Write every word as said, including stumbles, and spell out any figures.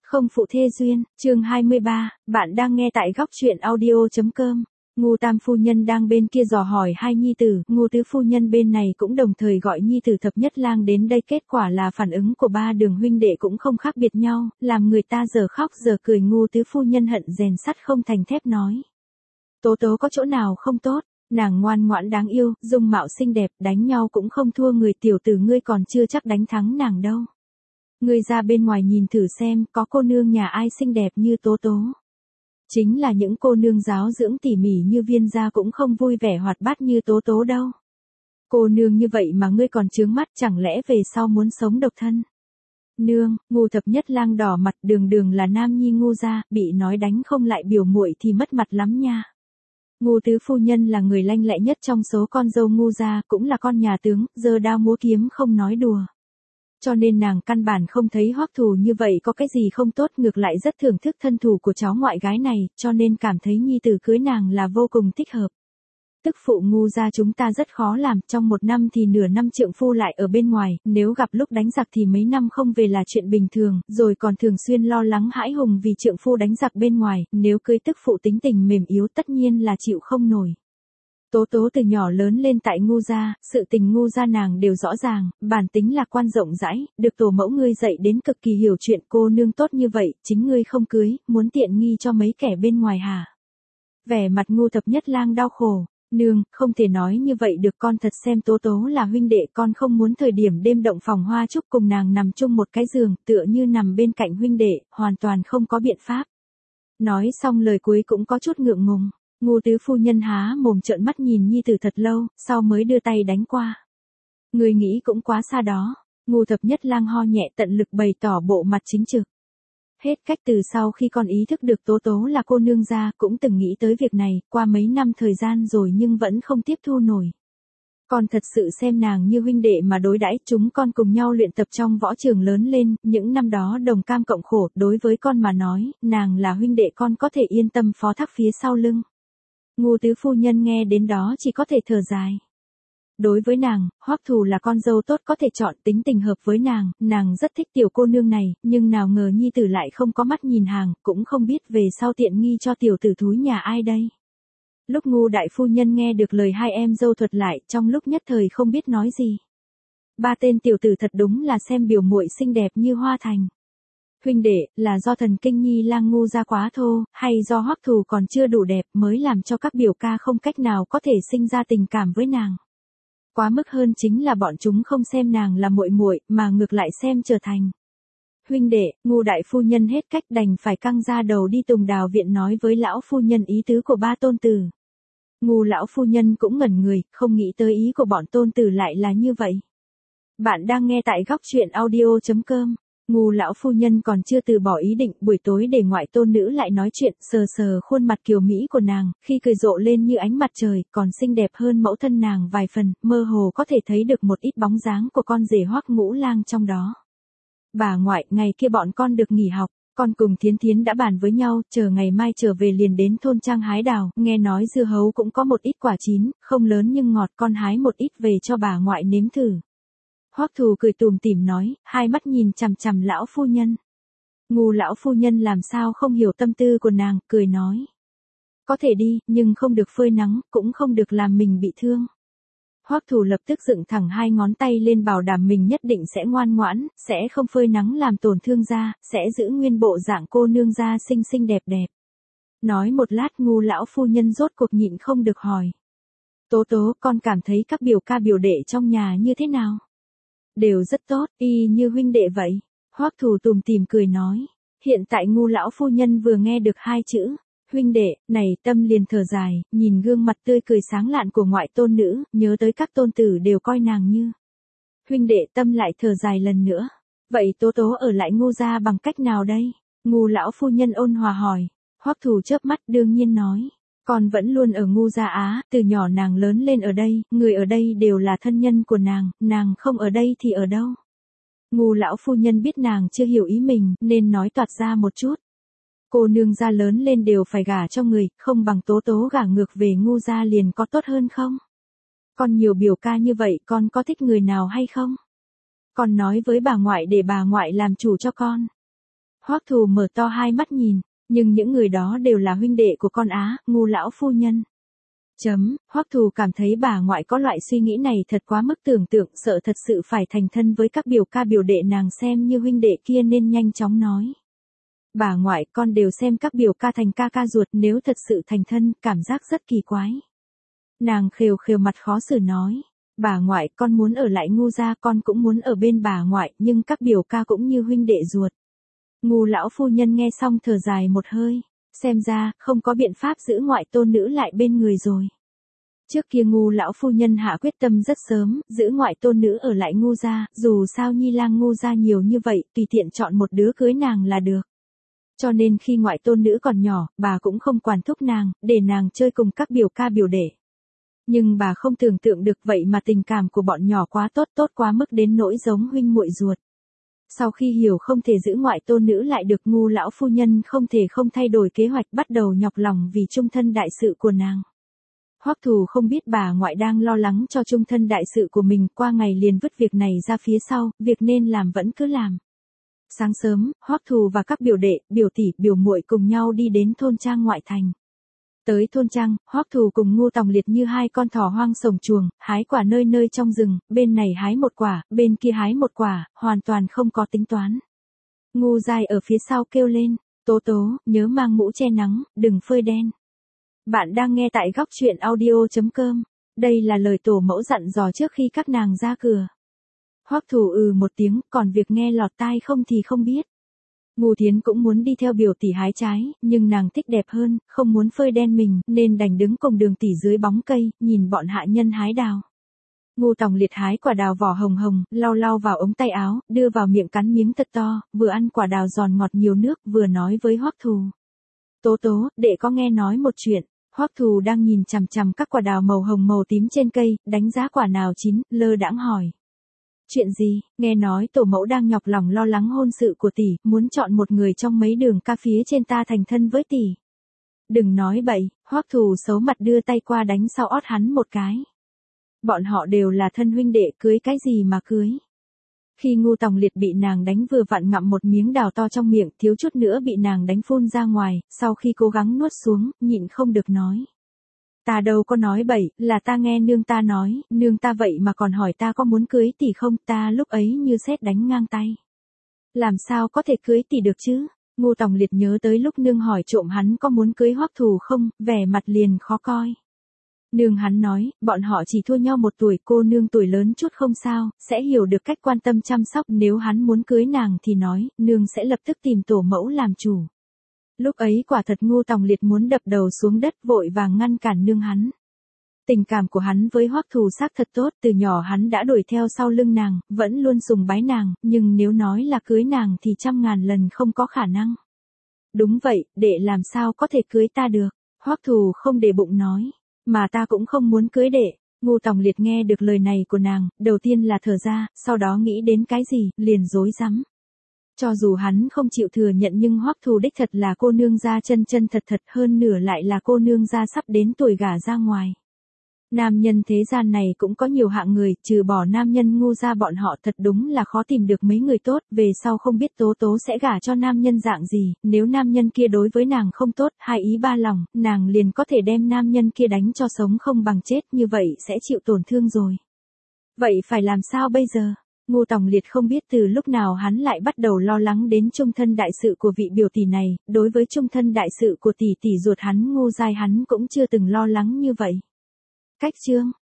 Không phụ thê duyên, chương hai mươi ba, bạn đang nghe tại góc truyện audio.com. Ngô Tam phu nhân đang bên kia dò hỏi hai nhi tử, Ngô Tứ phu nhân bên này cũng đồng thời gọi nhi tử Thập Nhất Lang đến đây, kết quả là phản ứng của ba đường huynh đệ cũng không khác biệt nhau, làm người ta giờ khóc giờ cười. Ngô Tứ phu nhân hận rèn sắt không thành thép nói: Tố Tố có chỗ nào không tốt, nàng ngoan ngoãn đáng yêu, dung mạo xinh đẹp, đánh nhau cũng không thua người, tiểu tử ngươi còn chưa chắc đánh thắng nàng đâu. Ngươi ra bên ngoài nhìn thử xem, có cô nương nhà ai xinh đẹp như Tố Tố. Chính là những cô nương giáo dưỡng tỉ mỉ như Viên gia cũng không vui vẻ hoạt bát như Tố Tố đâu. Cô nương như vậy mà ngươi còn chướng mắt, chẳng lẽ về sau muốn sống độc thân? Nương, Ngô Thập Nhất Lang đỏ mặt, đường đường là nam nhi Ngô gia, bị nói đánh không lại biểu muội thì mất mặt lắm nha. Ngô Tứ phu nhân là người lanh lẹ nhất trong số con dâu Ngô gia, cũng là con nhà tướng, giơ đao múa kiếm không nói đùa. Cho nên nàng căn bản không thấy Hoắc Thù như vậy có cái gì không tốt, ngược lại rất thưởng thức thân thủ của cháu ngoại gái này, cho nên cảm thấy nhi tử cưới nàng là vô cùng thích hợp. Tức phụ Ngô gia chúng ta rất khó làm, trong một năm thì nửa năm trượng phu lại ở bên ngoài, nếu gặp lúc đánh giặc thì mấy năm không về là chuyện bình thường, rồi còn thường xuyên lo lắng hãi hùng vì trượng phu đánh giặc bên ngoài, nếu cưới tức phụ tính tình mềm yếu tất nhiên là chịu không nổi. Tố Tố từ nhỏ lớn lên tại Ngô gia, sự tình Ngô gia nàng đều rõ ràng, bản tính lạc quan rộng rãi, được tổ mẫu ngươi dạy đến cực kỳ hiểu chuyện. Cô nương tốt như vậy, chính ngươi không cưới, muốn tiện nghi cho mấy kẻ bên ngoài hả? Vẻ mặt Ngô Thập Nhất Lang đau khổ. Nương, không thể nói như vậy được, con thật xem Tố Tố là huynh đệ, con không muốn thời điểm đêm động phòng hoa chúc cùng nàng nằm chung một cái giường, tựa như nằm bên cạnh huynh đệ, hoàn toàn không có biện pháp. Nói xong lời cuối cũng có chút ngượng ngùng. Ngô Tứ phu nhân há mồm trợn mắt nhìn nhi tử thật lâu, sau mới đưa tay đánh qua. Người nghĩ cũng quá xa đó. Ngô Thập Nhất Lang ho nhẹ tận lực bày tỏ bộ mặt chính trực. Hết cách, từ sau khi con ý thức được Tố Tố là cô nương gia, cũng từng nghĩ tới việc này, qua mấy năm thời gian rồi nhưng vẫn không tiếp thu nổi. Con thật sự xem nàng như huynh đệ mà đối đãi, chúng con cùng nhau luyện tập trong võ trường lớn lên, những năm đó đồng cam cộng khổ, đối với con mà nói, nàng là huynh đệ, con có thể yên tâm phó thác phía sau lưng. Ngô Tứ phu nhân nghe đến đó chỉ có thể thở dài. Đối với nàng, Hoắc Thù là con dâu tốt có thể chọn, tính tình hợp với nàng, nàng rất thích tiểu cô nương này, nhưng nào ngờ nhi tử lại không có mắt nhìn hàng, cũng không biết về sau tiện nghi cho tiểu tử thúi nhà ai đây. Lúc Ngô đại phu nhân nghe được lời hai em dâu thuật lại, trong lúc nhất thời không biết nói gì. Ba tên tiểu tử thật đúng là xem biểu muội xinh đẹp như hoa thành. Huynh đệ, là do thần kinh nhi lang Ngô gia quá thô, hay do Hoắc Thù còn chưa đủ đẹp mới làm cho các biểu ca không cách nào có thể sinh ra tình cảm với nàng. Quá mức hơn chính là bọn chúng không xem nàng là muội muội, mà ngược lại xem trở thành huynh đệ. Ngô đại phu nhân hết cách đành phải căng ra đầu đi Tùng Đào viện nói với lão phu nhân ý tứ của ba tôn tử. Ngô lão phu nhân cũng ngẩn người, không nghĩ tới ý của bọn tôn tử lại là như vậy. Bạn đang nghe tại góc truyện audio.com. Ngô lão phu nhân còn chưa từ bỏ ý định, buổi tối để ngoại tôn nữ lại nói chuyện, sờ sờ khuôn mặt kiều mỹ của nàng, khi cười rộ lên như ánh mặt trời, còn xinh đẹp hơn mẫu thân nàng vài phần, mơ hồ có thể thấy được một ít bóng dáng của con rể Hoắc Ngũ Lang trong đó. Bà ngoại, ngày kia bọn con được nghỉ học, con cùng Thiến Thiến đã bàn với nhau, chờ ngày mai trở về liền đến thôn trang hái đào, nghe nói dưa hấu cũng có một ít quả chín, không lớn nhưng ngọt, con hái một ít về cho bà ngoại nếm thử. Hoắc Thù cười tủm tỉm nói, hai mắt nhìn chằm chằm lão phu nhân. Ngô lão phu nhân làm sao không hiểu tâm tư của nàng, cười nói. Có thể đi, nhưng không được phơi nắng, cũng không được làm mình bị thương. Hoắc Thù lập tức dựng thẳng hai ngón tay lên bảo đảm mình nhất định sẽ ngoan ngoãn, sẽ không phơi nắng làm tổn thương da, sẽ giữ nguyên bộ dạng cô nương da xinh xinh đẹp đẹp. Nói một lát Ngô lão phu nhân rốt cuộc nhịn không được hỏi. Tố Tố, con cảm thấy các biểu ca biểu đệ trong nhà như thế nào? Đều rất tốt, y như huynh đệ vậy. Hoắc Thù tủm tỉm cười nói. Hiện tại Ngô lão phu nhân vừa nghe được hai chữ huynh đệ này, tâm liền thở dài, nhìn gương mặt tươi cười sáng lạn của ngoại tôn nữ, nhớ tới các tôn tử đều coi nàng như huynh đệ, tâm lại thở dài lần nữa. Vậy Tố Tố ở lại Ngô gia bằng cách nào đây? Ngô lão phu nhân ôn hòa hỏi. Hoắc Thù chớp mắt đương nhiên nói. Con vẫn luôn ở Ngô gia Á, từ nhỏ nàng lớn lên ở đây, người ở đây đều là thân nhân của nàng, nàng không ở đây thì ở đâu? Ngô lão phu nhân biết nàng chưa hiểu ý mình, nên nói toạc ra một chút. Cô nương gia lớn lên đều phải gả cho người, không bằng Tố Tố gả ngược về Ngô gia liền có tốt hơn không? Con nhiều biểu ca như vậy, con có thích người nào hay không? Con nói với bà ngoại để bà ngoại làm chủ cho con. Hoắc Thù mở to hai mắt nhìn, nhưng những người đó đều là huynh đệ của con Á, Ngu lão phu nhân. Chấm, Hoắc Thù cảm thấy bà ngoại có loại suy nghĩ này thật quá mức tưởng tượng, sợ thật sự phải thành thân với các biểu ca biểu đệ nàng xem như huynh đệ kia nên nhanh chóng nói. Bà ngoại, con đều xem các biểu ca thành ca ca ruột, nếu thật sự thành thân, cảm giác rất kỳ quái. Nàng khều khều mặt khó xử nói. Bà ngoại, con muốn ở lại Ngu gia, con cũng muốn ở bên bà ngoại, nhưng các biểu ca cũng như huynh đệ ruột. Ngu lão phu nhân nghe xong thở dài một hơi, xem ra, không có biện pháp giữ ngoại tôn nữ lại bên người rồi. Trước kia Ngu lão phu nhân hạ quyết tâm rất sớm, giữ ngoại tôn nữ ở lại Ngu gia, dù sao nhi lang Ngu gia nhiều như vậy, tùy tiện chọn một đứa cưới nàng là được. Cho nên khi ngoại tôn nữ còn nhỏ, bà cũng không quản thúc nàng, để nàng chơi cùng các biểu ca biểu đệ. Nhưng bà không tưởng tượng được vậy mà tình cảm của bọn nhỏ quá tốt, tốt quá mức đến nỗi giống huynh muội ruột. Sau khi hiểu không thể giữ ngoại tôn nữ lại được, Ngu lão phu nhân không thể không thay đổi kế hoạch, bắt đầu nhọc lòng vì chung thân đại sự của nàng. Hoắc Thù không biết bà ngoại đang lo lắng cho chung thân đại sự của mình, qua ngày liền vứt việc này ra phía sau, việc nên làm vẫn cứ làm. Sáng sớm, Hoắc Thù và các biểu đệ, biểu tỷ, biểu muội cùng nhau đi đến thôn trang ngoại thành. Tới thôn trang, Hoắc Thù cùng Ngu Tòng Liệt như hai con thỏ hoang sổng chuồng, hái quả nơi nơi trong rừng, bên này hái một quả, bên kia hái một quả, hoàn toàn không có tính toán. Ngu Giai ở phía sau kêu lên, Tố Tố, nhớ mang mũ che nắng, đừng phơi đen. Bạn đang nghe tại góc truyện audio chấm com, đây là lời tổ mẫu dặn dò trước khi các nàng ra cửa. Hoắc Thù ừ một tiếng, còn việc nghe lọt tai không thì không biết. Ngu Thiến cũng muốn đi theo biểu tỷ hái trái, nhưng nàng thích đẹp hơn, không muốn phơi đen mình, nên đành đứng cùng Đường tỷ dưới bóng cây, nhìn bọn hạ nhân hái đào. Ngu Tòng Liệt hái quả đào vỏ hồng hồng, lau lau vào ống tay áo, đưa vào miệng cắn miếng thật to, vừa ăn quả đào giòn ngọt nhiều nước, vừa nói với Hoắc Thù. Tố Tố, đệ có nghe nói một chuyện. Hoắc Thù đang nhìn chằm chằm các quả đào màu hồng màu tím trên cây, đánh giá quả nào chín, lơ đãng hỏi. Chuyện gì? Nghe nói tổ mẫu đang nhọc lòng lo lắng hôn sự của tỷ, muốn chọn một người trong mấy đường ca phía trên ta thành thân với tỷ. Đừng nói bậy, Hoắc Thù xấu mặt đưa tay qua đánh sau ót hắn một cái. Bọn họ đều là thân huynh đệ, cưới cái gì mà cưới. Khi Ngu Tòng Liệt bị nàng đánh vừa vặn ngậm một miếng đào to trong miệng, thiếu chút nữa bị nàng đánh phun ra ngoài, sau khi cố gắng nuốt xuống, nhịn không được nói. Ta đâu có nói bậy, là ta nghe nương ta nói, nương ta vậy mà còn hỏi ta có muốn cưới tỷ không, ta lúc ấy như sét đánh ngang tay. Làm sao có thể cưới tỷ được chứ? Ngu Tòng Liệt nhớ tới lúc nương hỏi trộm hắn có muốn cưới Hoắc Thù không, vẻ mặt liền khó coi. Nương hắn nói, bọn họ chỉ thua nhau một tuổi, cô nương tuổi lớn chút không sao, sẽ hiểu được cách quan tâm chăm sóc, nếu hắn muốn cưới nàng thì nói, nương sẽ lập tức tìm tổ mẫu làm chủ. Lúc ấy quả thật Ngu Tòng Liệt muốn đập đầu xuống đất, vội vàng ngăn cản nương hắn. Tình cảm của hắn với Hoắc Thù xác thật tốt, từ nhỏ hắn đã đuổi theo sau lưng nàng, vẫn luôn sùng bái nàng, nhưng nếu nói là cưới nàng thì trăm ngàn lần không có khả năng. Đúng vậy, đệ làm sao có thể cưới ta được? Hoắc Thù không để bụng nói, mà ta cũng không muốn cưới đệ. Ngu Tòng Liệt nghe được lời này của nàng, đầu tiên là thở ra, sau đó nghĩ đến cái gì, liền rối rắm. Cho dù hắn không chịu thừa nhận nhưng Hoắc Thù đích thật là cô nương gia chân chân thật thật, hơn nửa lại là cô nương gia sắp đến tuổi gả ra ngoài. Nam nhân thế gian này cũng có nhiều hạng người, trừ bỏ nam nhân Ngu gia bọn họ thật đúng là khó tìm được mấy người tốt, về sau không biết Tố Tố sẽ gả cho nam nhân dạng gì, nếu nam nhân kia đối với nàng không tốt, hai ý ba lòng, nàng liền có thể đem nam nhân kia đánh cho sống không bằng chết, như vậy sẽ chịu tổn thương rồi. Vậy phải làm sao bây giờ? Ngu Tòng Liệt không biết từ lúc nào hắn lại bắt đầu lo lắng đến chung thân đại sự của vị biểu tỷ này, đối với chung thân đại sự của tỷ tỷ ruột hắn Ngu Giai hắn cũng chưa từng lo lắng như vậy. Cách chương